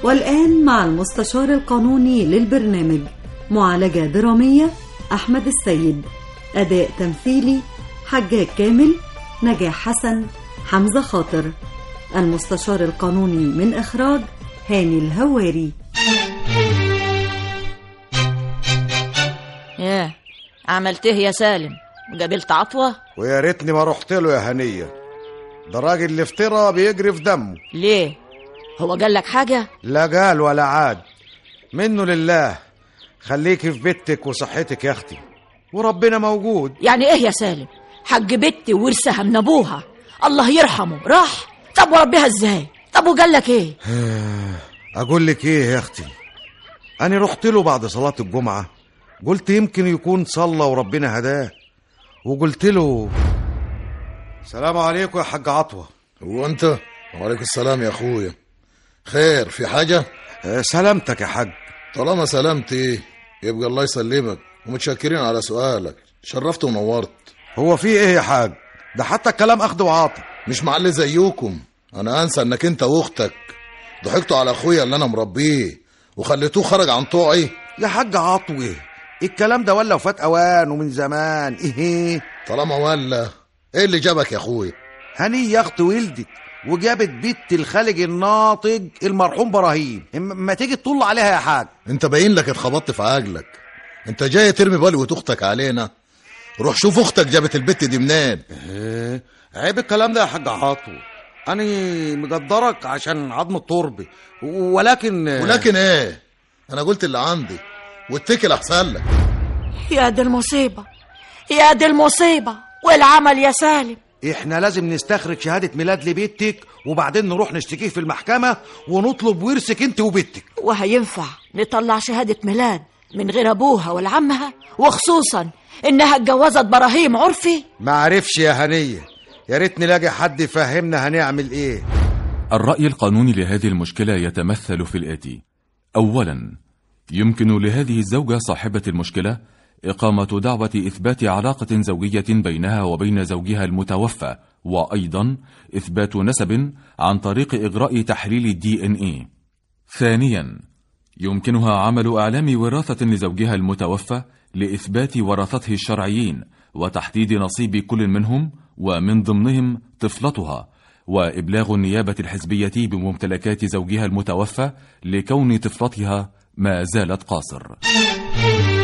والآن مع المستشار القانوني للبرنامج، معالجة درامية أحمد السيد، أداء تمثيلي حجاج كامل، نجاح حسن، حمزة خاطر. المستشار القانوني من إخراج هاني الهواري. ياه، عملت ايه يا سالم؟ قابلت عطوة؟ ويا ريتني ما رحت له يا هنية، ده راجل اللي افترى بيجري في دمه. ليه؟ هو قال لك حاجة؟ لا قال ولا عاد، منه لله. خليكي في بيتك وصحتك يا اختي، وربنا موجود. يعني ايه يا سالم؟ حج بنتي ورثها من ابوها، الله يرحمه راح. طب وربيها ازاي؟ طب وقال لك ايه؟ اقول لك ايه يا اختي، انا رحت له بعد صلاة الجمعة، قلت يمكن يكون صلى وربنا هداه، وقلت له السلام عليكم يا حاج عطوة. هو انت؟ وعليكم السلام يا اخويا. خير، في حاجة؟ سلامتك يا حاج. طالما سلامتي يبقى الله يسلمك، ومتشكرين على سؤالك، شرفت ونورت. هو في ايه يا حاج؟ ده حتى الكلام اخد وعاطي. مش معلي زيكم، انا انسى انك انت واختك ضحكتوا على اخويا اللي انا مربيه وخليتوه خرج عن طوعي. يا حاج عطوة، الكلام ده ولا وفات اوان ومن زمان. ايه طالما ولا ايه اللي جابك يا اخويا؟ هني يا اخت ولدت وجابت بنت الخالج الناطق المرحوم براهيم، ما تيجي تطل عليها يا حاج. انت باين لك اتخبطت في عجلك، انت جاي ترمي بلوة اختك علينا؟ روح شوف اختك جابت البت دي منين. عيب الكلام ده يا حاج عطوة، انا مقدرك عشان عظم التربه، ولكن ايه؟ انا قلت اللي عندي واتكل احسن لك. يا دي المصيبة، يا دي المصيبة، والعمل يا سالم. احنا لازم نستخرج شهادة ميلاد لبيتك، وبعدين نروح نشتكيه في المحكمة ونطلب ورثك انت وبيتك. وهينفع نطلع شهادة ميلاد من غير ابوها ولا عمها، وخصوصا انها اتجوزت براهيم عرفي؟ ما عرفش يا هنية، يا ريت نلاقي حد يفهمنا هنعمل ايه. الرأي القانوني لهذه المشكلة يتمثل في الآتي: أولا، يمكن لهذه الزوجة صاحبة المشكلة إقامة دعوة إثبات علاقة زوجية بينها وبين زوجها المتوفى، وأيضا إثبات نسب عن طريق إجراء تحليل DNA. ثانيا، يمكنها عمل إعلام وراثة لزوجها المتوفى لإثبات ورثته الشرعيين وتحديد نصيب كل منهم، ومن ضمنهم طفلتها، وإبلاغ النيابة الحزبية بممتلكات زوجها المتوفى لكون طفلتها ما زالت قاصر.